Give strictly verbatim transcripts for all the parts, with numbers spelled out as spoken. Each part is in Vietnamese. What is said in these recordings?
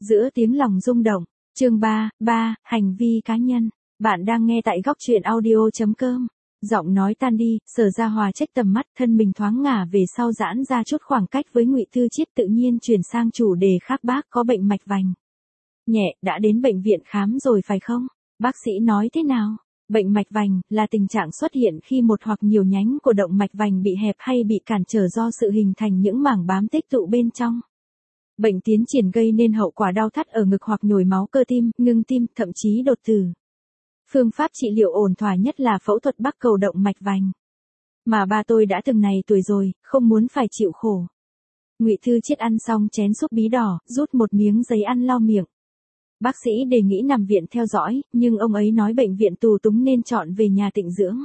Giữa tiếng lòng rung động. Chương ba, ba, hành vi cá nhân. Bạn đang nghe tại góc truyện audio chấm com. Giọng nói tan đi, Sở Gia Hòa trách tầm mắt, thân mình thoáng ngả về sau giãn ra chút khoảng cách với Ngụy Thư Chiết, tự nhiên chuyển sang chủ đề khác. Bác có bệnh mạch vành. Nhẹ, đã đến bệnh viện khám rồi phải không? Bác sĩ nói thế nào? Bệnh mạch vành là tình trạng xuất hiện khi một hoặc nhiều nhánh của động mạch vành bị hẹp hay bị cản trở do sự hình thành những mảng bám tích tụ bên trong. Bệnh tiến triển gây nên hậu quả đau thắt ở ngực hoặc nhồi máu cơ tim, ngưng tim, thậm chí đột tử. Phương pháp trị liệu ổn thỏa nhất là phẫu thuật bắc cầu động mạch vành. Mà ba tôi đã từng này tuổi rồi, không muốn phải chịu khổ. Ngụy Thư Chiết ăn xong chén súp bí đỏ, rút một miếng giấy ăn lau miệng. Bác sĩ đề nghị nằm viện theo dõi, nhưng ông ấy nói bệnh viện tù túng nên chọn về nhà tịnh dưỡng.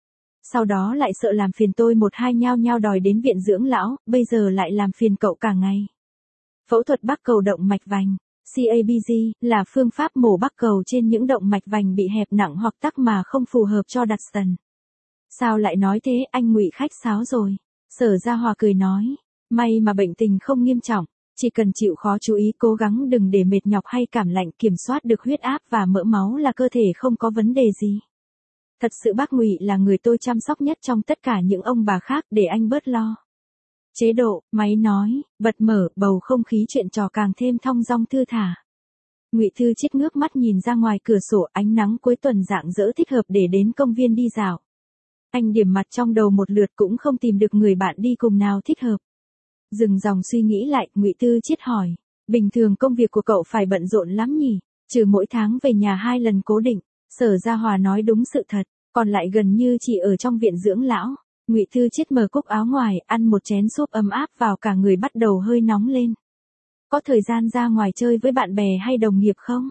Sau đó lại sợ làm phiền tôi một hai nhao nhao đòi đến viện dưỡng lão, bây giờ lại làm phiền cậu cả ngày. Phẫu thuật bắc cầu động mạch vành, C A B G, là phương pháp mổ bắc cầu trên những động mạch vành bị hẹp nặng hoặc tắc mà không phù hợp cho đặt stent. Sao lại nói thế, anh Ngụy khách sáo rồi. Sở Gia Hòa cười nói, may mà bệnh tình không nghiêm trọng, chỉ cần chịu khó chú ý, cố gắng đừng để mệt nhọc hay cảm lạnh, kiểm soát được huyết áp và mỡ máu là cơ thể không có vấn đề gì. Thật sự bác Ngụy là người tôi chăm sóc nhất trong tất cả những ông bà khác, để anh bớt lo. Chế độ, máy nói, bật mở, bầu không khí chuyện trò càng thêm thong dong thư thả. Ngụy Thư Chiết ngước mắt nhìn ra ngoài cửa sổ, ánh nắng cuối tuần rạng rỡ thích hợp để đến công viên đi dạo. Anh điểm mặt trong đầu một lượt cũng không tìm được người bạn đi cùng nào thích hợp. Dừng dòng suy nghĩ lại, Ngụy Thư Chiết hỏi, bình thường công việc của cậu phải bận rộn lắm nhỉ, trừ mỗi tháng về nhà hai lần cố định. Sở Gia Hòa nói đúng sự thật, còn lại gần như chỉ ở trong viện dưỡng lão. Ngụy Thư Chiết mở cúc áo ngoài, ăn một chén súp ấm áp vào, cả người bắt đầu hơi nóng lên. Có thời gian ra ngoài chơi với bạn bè hay đồng nghiệp không?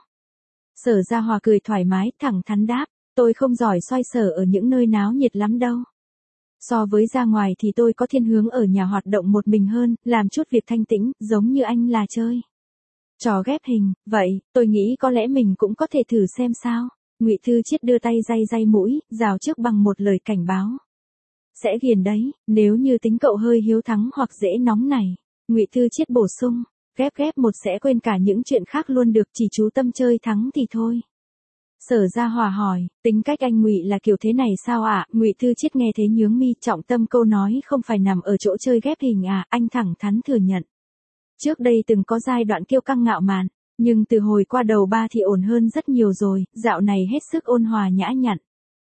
Sở Gia Hòa cười thoải mái, thẳng thắn đáp, tôi không giỏi xoay sở ở những nơi náo nhiệt lắm đâu. So với ra ngoài thì tôi có thiên hướng ở nhà hoạt động một mình hơn, làm chút việc thanh tĩnh, giống như anh là chơi trò ghép hình. Vậy, tôi nghĩ có lẽ mình cũng có thể thử xem sao. Ngụy Thư Chiết đưa tay day day mũi, rào trước bằng một lời cảnh báo. Sẽ ghiền đấy, nếu như tính cậu hơi hiếu thắng hoặc dễ nóng này. Ngụy Thư Chiết bổ sung, ghép ghép một sẽ quên cả những chuyện khác luôn được, chỉ chú tâm chơi thắng thì thôi. Sở Gia Hòa hỏi, tính cách anh Ngụy là kiểu thế này sao ạ? À? Ngụy Thư Chiết nghe thế nhướng mi, trọng tâm câu nói không phải nằm ở chỗ chơi ghép hình à, anh thẳng thắn thừa nhận. Trước đây từng có giai đoạn kiêu căng ngạo mạn, nhưng từ hồi qua đầu ba thì ổn hơn rất nhiều rồi, dạo này hết sức ôn hòa nhã nhặn.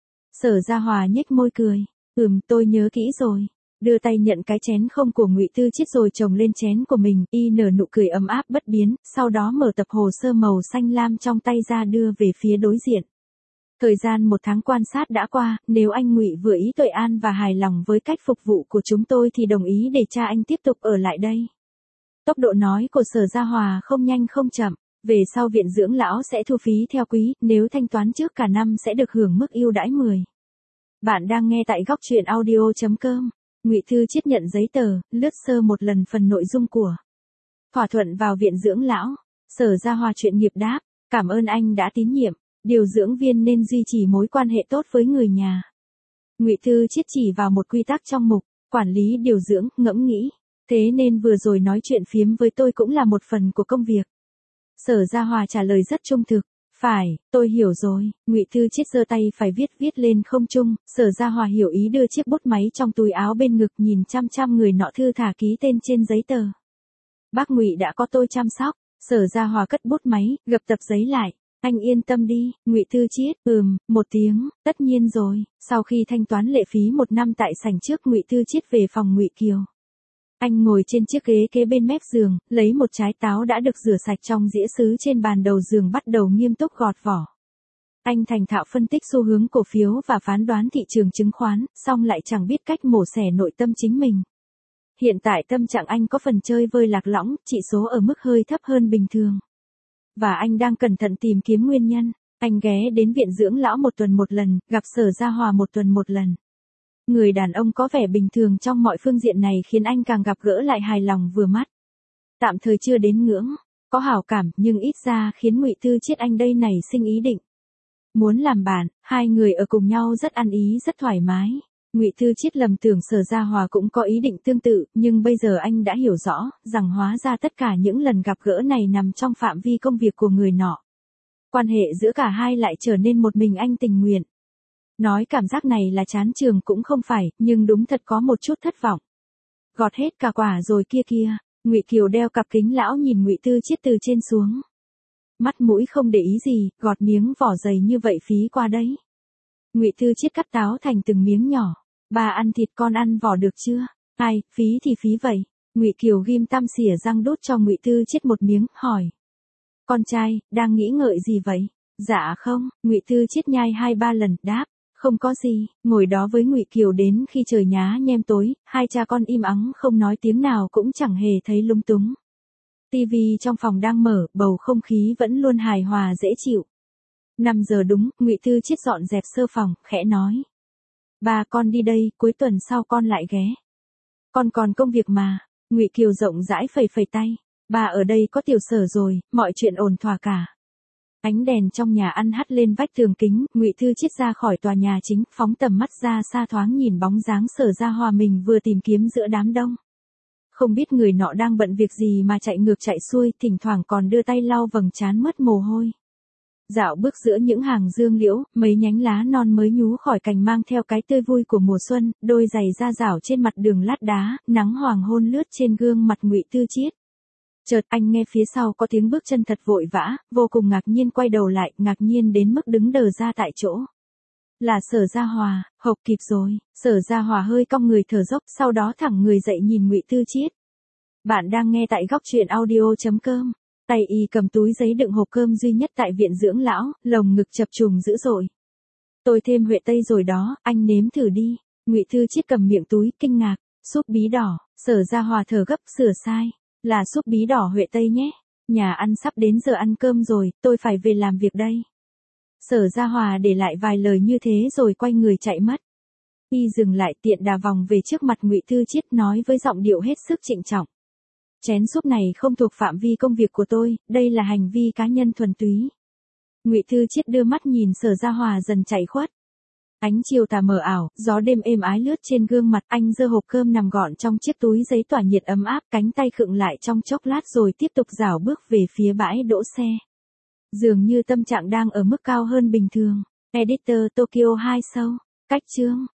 Sở Gia Hòa nhếch môi cười, ừm, tôi nhớ kỹ rồi. Đưa tay nhận cái chén không của Ngụy Thư Chiết rồi chồng lên chén của mình, y nở nụ cười ấm áp bất biến, sau đó mở tập hồ sơ màu xanh lam trong tay ra đưa về phía đối diện. Thời gian một tháng quan sát đã qua, nếu anh Ngụy vừa ý tuệ an và hài lòng với cách phục vụ của chúng tôi thì đồng ý để cha anh tiếp tục ở lại đây. Tốc độ nói của Sở Gia Hòa không nhanh không chậm, về sau viện dưỡng lão sẽ thu phí theo quý, nếu thanh toán trước cả năm sẽ được hưởng mức ưu đãi mười. Bạn đang nghe tại góc truyện audio chấm com. Ngụy Thư Chiết nhận giấy tờ, lướt sơ một lần phần nội dung của thỏa thuận vào viện dưỡng lão. Sở Gia Hòa chuyện nghiệp đáp, cảm ơn anh đã tín nhiệm, điều dưỡng viên nên duy trì mối quan hệ tốt với người nhà. Ngụy Thư Chiết chỉ vào một quy tắc trong mục quản lý điều dưỡng, ngẫm nghĩ, thế nên vừa rồi nói chuyện phiếm với tôi cũng là một phần của công việc. Sở Gia Hòa trả lời rất trung thực. Phải, tôi hiểu rồi. Ngụy Thư Chiết giơ tay phải viết viết lên không trung. Sở Gia Hòa hiểu ý, đưa chiếc bút máy trong túi áo bên ngực, nhìn chăm chăm người nọ thư thả ký tên trên giấy tờ. Bác Ngụy đã có tôi chăm sóc. Sở Gia Hòa cất bút máy, gập tập giấy lại. Anh yên tâm đi. Ngụy Thư Chiết, ừm, một tiếng, tất nhiên rồi. Sau khi thanh toán lệ phí một năm tại sảnh trước, Ngụy Thư Chiết về phòng Ngụy Kiều. Anh ngồi trên chiếc ghế kế bên mép giường, lấy một trái táo đã được rửa sạch trong dĩa sứ trên bàn đầu giường, bắt đầu nghiêm túc gọt vỏ. Anh thành thạo phân tích xu hướng cổ phiếu và phán đoán thị trường chứng khoán, song lại chẳng biết cách mổ xẻ nội tâm chính mình. Hiện tại tâm trạng anh có phần chơi vơi lạc lõng, chỉ số ở mức hơi thấp hơn bình thường. Và anh đang cẩn thận tìm kiếm nguyên nhân. Anh ghé đến viện dưỡng lão một tuần một lần, gặp Sở Gia Hòa một tuần một lần. Người đàn ông có vẻ bình thường trong mọi phương diện này khiến anh càng gặp gỡ lại hài lòng vừa mắt. Tạm thời chưa đến ngưỡng có hảo cảm, nhưng ít ra khiến Ngụy Thư Chiết anh đây nảy sinh ý định muốn làm bạn. Hai người ở cùng nhau rất ăn ý, rất thoải mái. Ngụy Thư Chiết lầm tưởng Sở Gia Hòa cũng có ý định tương tự, nhưng bây giờ anh đã hiểu rõ, rằng hóa ra tất cả những lần gặp gỡ này nằm trong phạm vi công việc của người nọ. Quan hệ giữa cả hai lại trở nên một mình anh tình nguyện. Nói cảm giác này là chán trường cũng không phải, nhưng đúng thật có một chút thất vọng. Gọt hết cả quả rồi kia kia, Ngụy Kiều đeo cặp kính lão nhìn Ngụy Thư Chiết từ trên xuống. Mắt mũi không để ý gì, gọt miếng vỏ dày như vậy phí qua đấy. Ngụy Thư Chiết cắt táo thành từng miếng nhỏ. Bà ăn thịt con ăn vỏ được chưa? Ai, phí thì phí vậy. Ngụy Kiều ghim tăm xỉa răng đút cho Ngụy Thư Chiết một miếng, hỏi. Con trai, đang nghĩ ngợi gì vậy? Dạ không, Ngụy Thư Chiết nhai hai ba lần, đáp. Không có gì, ngồi đó với Ngụy Kiều đến khi trời nhá nhem tối, hai cha con im ắng không nói tiếng nào cũng chẳng hề thấy lung túng. Tivi trong phòng đang mở, bầu không khí vẫn luôn hài hòa dễ chịu. năm giờ đúng, Ngụy Thư Chiết dọn dẹp sơ phòng, khẽ nói. Ba con đi đây, cuối tuần sau con lại ghé. Con còn công việc mà. Ngụy Kiều rộng rãi phẩy phẩy tay. Ba ở đây có Tiểu Sở rồi, mọi chuyện ổn thỏa cả. Ánh đèn trong nhà ăn hắt lên vách tường kính, Ngụy Thư Chiết ra khỏi tòa nhà chính, phóng tầm mắt ra xa thoáng nhìn bóng dáng Sở Gia Hòa mình vừa tìm kiếm giữa đám đông. Không biết người nọ đang bận việc gì mà chạy ngược chạy xuôi, thỉnh thoảng còn đưa tay lau vầng trán mướt mồ hôi. Dạo bước giữa những hàng dương liễu, mấy nhánh lá non mới nhú khỏi cành mang theo cái tươi vui của mùa xuân, đôi giày da rảo trên mặt đường lát đá, nắng hoàng hôn lướt trên gương mặt Ngụy Thư Chiết. Chợt anh nghe phía sau có tiếng bước chân thật vội vã, vô cùng ngạc nhiên quay đầu lại, ngạc nhiên đến mức đứng đờ ra tại chỗ. Là Sở Gia Hòa, hộc kịp rồi. Sở Gia Hòa hơi cong người thở dốc, sau đó thẳng người dậy nhìn Ngụy Thư Chiết. Bạn đang nghe tại góc truyện audio chấm com. Tay y cầm túi giấy đựng hộp cơm duy nhất tại viện dưỡng lão, lồng ngực chập trùng dữ dội. Tôi thêm huệ tây rồi đó, anh nếm thử đi. Ngụy Thư Chiết cầm miệng túi, kinh ngạc. Súp bí đỏ. Sở Gia Hòa thở gấp, sửa sai. Là súp bí đỏ huệ tây nhé. Nhà ăn sắp đến giờ ăn cơm rồi, tôi phải về làm việc đây. Sở Gia Hòa để lại vài lời như thế rồi quay người chạy mất. Y dừng lại tiện đà vòng về trước mặt Ngụy Thư Chiết, nói với giọng điệu hết sức trịnh trọng. Chén súp này không thuộc phạm vi công việc của tôi, đây là hành vi cá nhân thuần túy. Ngụy Thư Chiết đưa mắt nhìn Sở Gia Hòa dần chạy khuất. Ánh chiều tà mờ ảo, gió đêm êm ái lướt trên gương mặt anh, giơ hộp cơm nằm gọn trong chiếc túi giấy tỏa nhiệt ấm áp, cánh tay khựng lại trong chốc lát rồi tiếp tục rảo bước về phía bãi đỗ xe. Dường như tâm trạng đang ở mức cao hơn bình thường. Editor Tokyo hai Show. Cách chương.